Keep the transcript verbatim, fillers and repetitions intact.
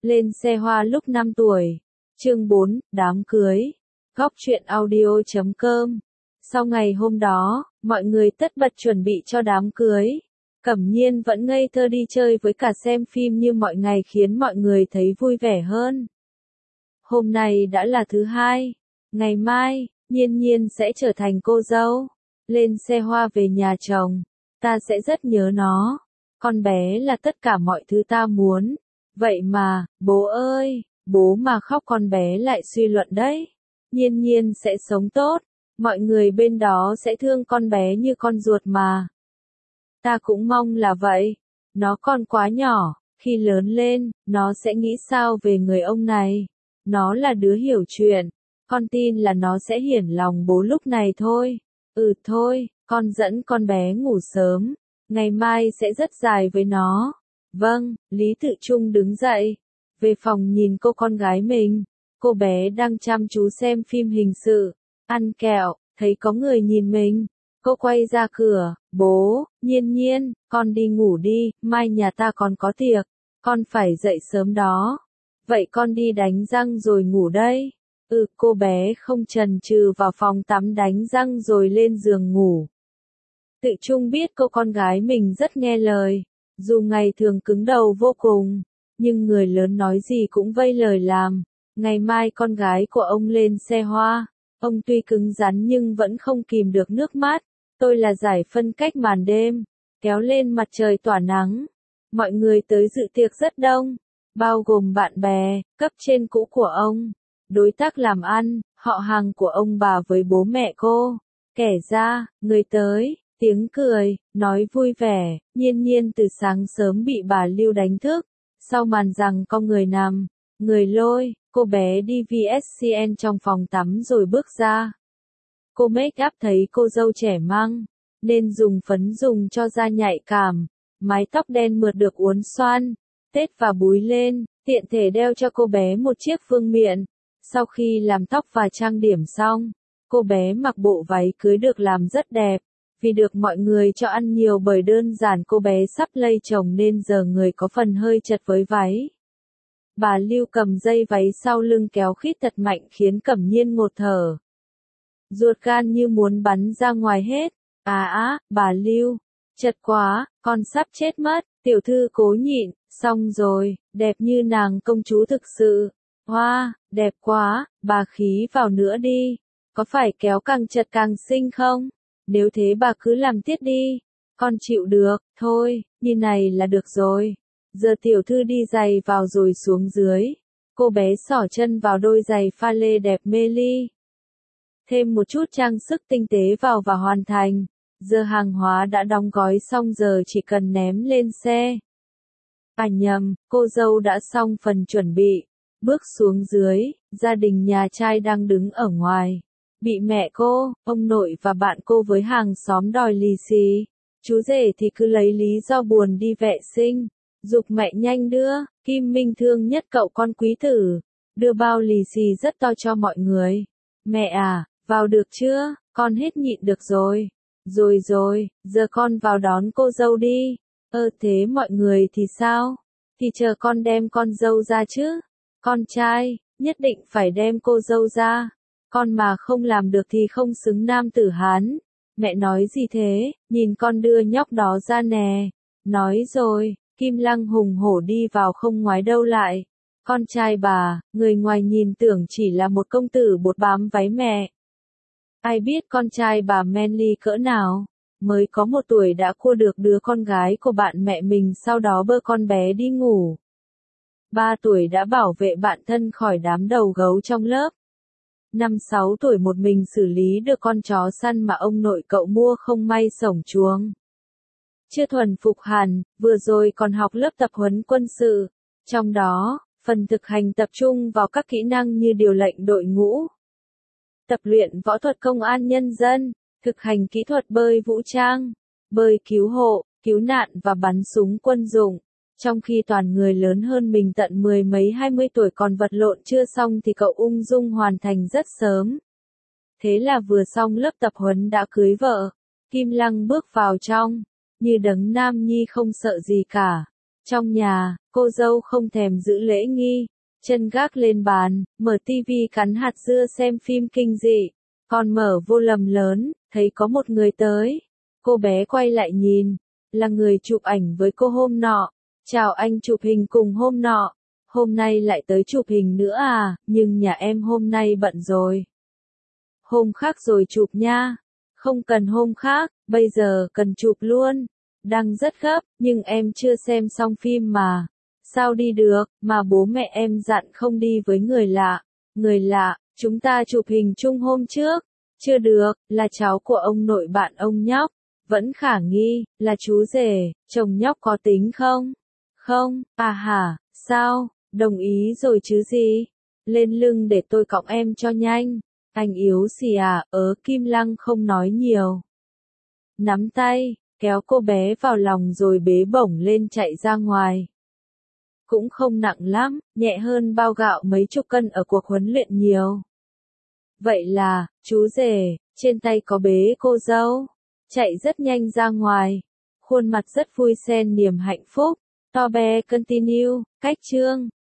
Lên xe hoa lúc năm tuổi. Chương bốn, đám cưới. Góc truyện audio chấm com. Sau ngày hôm đó, mọi người tất bật chuẩn bị cho đám cưới. Cẩm Nhiên vẫn ngây thơ đi chơi với cả xem phim như mọi ngày khiến mọi người thấy vui vẻ hơn. Hôm nay đã là thứ hai. Ngày mai, Nhiên Nhiên sẽ trở thành cô dâu. Lên xe hoa về nhà chồng. Ta sẽ rất nhớ nó. Con bé là tất cả mọi thứ ta muốn. Vậy mà, bố ơi, bố mà khóc con bé lại suy luận đấy. Nhiên Nhiên sẽ sống tốt. Mọi người bên đó sẽ thương con bé như con ruột mà. Ta cũng mong là vậy. Nó còn quá nhỏ, khi lớn lên, nó sẽ nghĩ sao về người ông này. Nó là đứa hiểu chuyện. Con tin là nó sẽ hiển lòng bố lúc này thôi. Ừ thôi, con dẫn con bé ngủ sớm. Ngày mai sẽ rất dài với nó. Vâng, Lý Tự Trung đứng dậy. Về phòng nhìn cô con gái mình. Cô bé đang chăm chú xem phim hình sự. Ăn kẹo, thấy có người nhìn mình. Cô quay ra cửa. Bố, Nhiên Nhiên, con đi ngủ đi, mai nhà ta còn có tiệc. Con phải dậy sớm đó. Vậy con đi đánh răng rồi ngủ đây. Ừ, cô bé không chần chừ vào phòng tắm đánh răng rồi lên giường ngủ. Tự Trung biết cô con gái mình rất nghe lời. Dù ngày thường cứng đầu vô cùng, nhưng người lớn nói gì cũng vâng lời làm. Ngày mai con gái của ông lên xe hoa. Ông tuy cứng rắn nhưng vẫn không kìm được nước mắt. Tôi là giải phân cách màn đêm. Kéo lên mặt trời tỏa nắng. Mọi người tới dự tiệc rất đông. Bao gồm bạn bè, cấp trên cũ của ông. Đối tác làm ăn, họ hàng của ông bà với bố mẹ cô. Kẻ ra, người tới. Tiếng cười, nói vui vẻ, Nhiên Nhiên từ sáng sớm bị bà Lưu đánh thức. Sau màn rằng con người nằm, người lôi, cô bé đi vê ét xê en trong phòng tắm rồi bước ra. Cô make up thấy cô dâu trẻ măng, nên dùng phấn dùng cho da nhạy cảm. Mái tóc đen mượt được uốn xoăn, tết và búi lên, tiện thể đeo cho cô bé một chiếc vương miện. Sau khi làm tóc và trang điểm xong, cô bé mặc bộ váy cưới được làm rất đẹp. Vì được mọi người cho ăn nhiều bởi đơn giản cô bé sắp lây chồng nên giờ người có phần hơi chật với váy. Bà Lưu cầm dây váy sau lưng kéo khít thật mạnh khiến Cẩm Nhiên ngột thở. Ruột gan như muốn bắn ra ngoài hết. À á, bà Lưu, chật quá, con sắp chết mất, tiểu thư cố nhịn, xong rồi, đẹp như nàng công chúa thực sự. Hoa, wow, đẹp quá, bà khí vào nữa đi. Có phải kéo càng chật càng xinh không? Nếu thế bà cứ làm tiếp đi. Con chịu được, thôi, như này là được rồi. Giờ tiểu thư đi giày vào rồi xuống dưới. Cô bé xỏ chân vào đôi giày pha lê đẹp mê ly. Thêm một chút trang sức tinh tế vào và hoàn thành. Giờ hàng hóa đã đóng gói xong giờ chỉ cần ném lên xe. À nhầm, cô dâu đã xong phần chuẩn bị. Bước xuống dưới, gia đình nhà trai đang đứng ở ngoài. Bị mẹ cô, ông nội và bạn cô với hàng xóm đòi lì xì. Chú rể thì cứ lấy lý do buồn đi vệ sinh. Giục mẹ nhanh đưa, Kim Minh thương nhất cậu con quý tử. Đưa bao lì xì rất to cho mọi người. Mẹ à, vào được chưa, con hết nhịn được rồi. Rồi rồi, giờ con vào đón cô dâu đi. Ơ thế mọi người thì sao? Thì chờ con đem con dâu ra chứ. Con trai, nhất định phải đem cô dâu ra. Con mà không làm được thì không xứng nam tử Hán. Mẹ nói gì thế, nhìn con đưa nhóc đó ra nè. Nói rồi, Kim Lăng hùng hổ đi vào không ngoái đâu lại. Con trai bà, người ngoài nhìn tưởng chỉ là một công tử bột bám váy mẹ. Ai biết con trai bà manly cỡ nào. Mới có một tuổi đã cua được đứa con gái của bạn mẹ mình sau đó bơ con bé đi ngủ. Ba tuổi đã bảo vệ bạn thân khỏi đám đầu gấu trong lớp. Năm sáu tuổi một mình xử lý được con chó săn mà ông nội cậu mua không may xổng chuồng. Chưa thuần phục hẳn, vừa rồi còn học lớp tập huấn quân sự. Trong đó, phần thực hành tập trung vào các kỹ năng như điều lệnh đội ngũ, tập luyện võ thuật công an nhân dân, thực hành kỹ thuật bơi vũ trang, bơi cứu hộ, cứu nạn và bắn súng quân dụng. Trong khi toàn người lớn hơn mình tận mười mấy hai mươi tuổi còn vật lộn chưa xong thì cậu ung dung hoàn thành rất sớm. Thế là vừa xong lớp tập huấn đã cưới vợ. Kim Lăng bước vào trong, như đấng nam nhi không sợ gì cả. Trong nhà, cô dâu không thèm giữ lễ nghi, chân gác lên bàn, mở tivi cắn hạt dưa xem phim kinh dị. Còn mở vô lầm lớn, thấy có một người tới. Cô bé quay lại nhìn, là người chụp ảnh với cô hôm nọ. Chào anh chụp hình cùng hôm nọ. Hôm nay lại tới chụp hình nữa à, nhưng nhà em hôm nay bận rồi. Hôm khác rồi chụp nha. Không cần hôm khác, bây giờ cần chụp luôn. Đang rất gấp, nhưng em chưa xem xong phim mà. Sao đi được, mà bố mẹ em dặn không đi với người lạ. Người lạ, chúng ta chụp hình chung hôm trước. Chưa được, là cháu của ông nội bạn ông nhóc. Vẫn khả nghi, là chú rể, chồng nhóc có tính không? Không, à hả, sao, đồng ý rồi chứ gì? Lên lưng để tôi cõng em cho nhanh. Anh yếu xì à, ớ Kim Lăng không nói nhiều. Nắm tay, kéo cô bé vào lòng rồi bế bổng lên chạy ra ngoài. Cũng không nặng lắm, nhẹ hơn bao gạo mấy chục cân ở cuộc huấn luyện nhiều. Vậy là, chú rể, trên tay có bế cô dâu, chạy rất nhanh ra ngoài. Khuôn mặt rất vui xen niềm hạnh phúc. To bé continue, cách chương.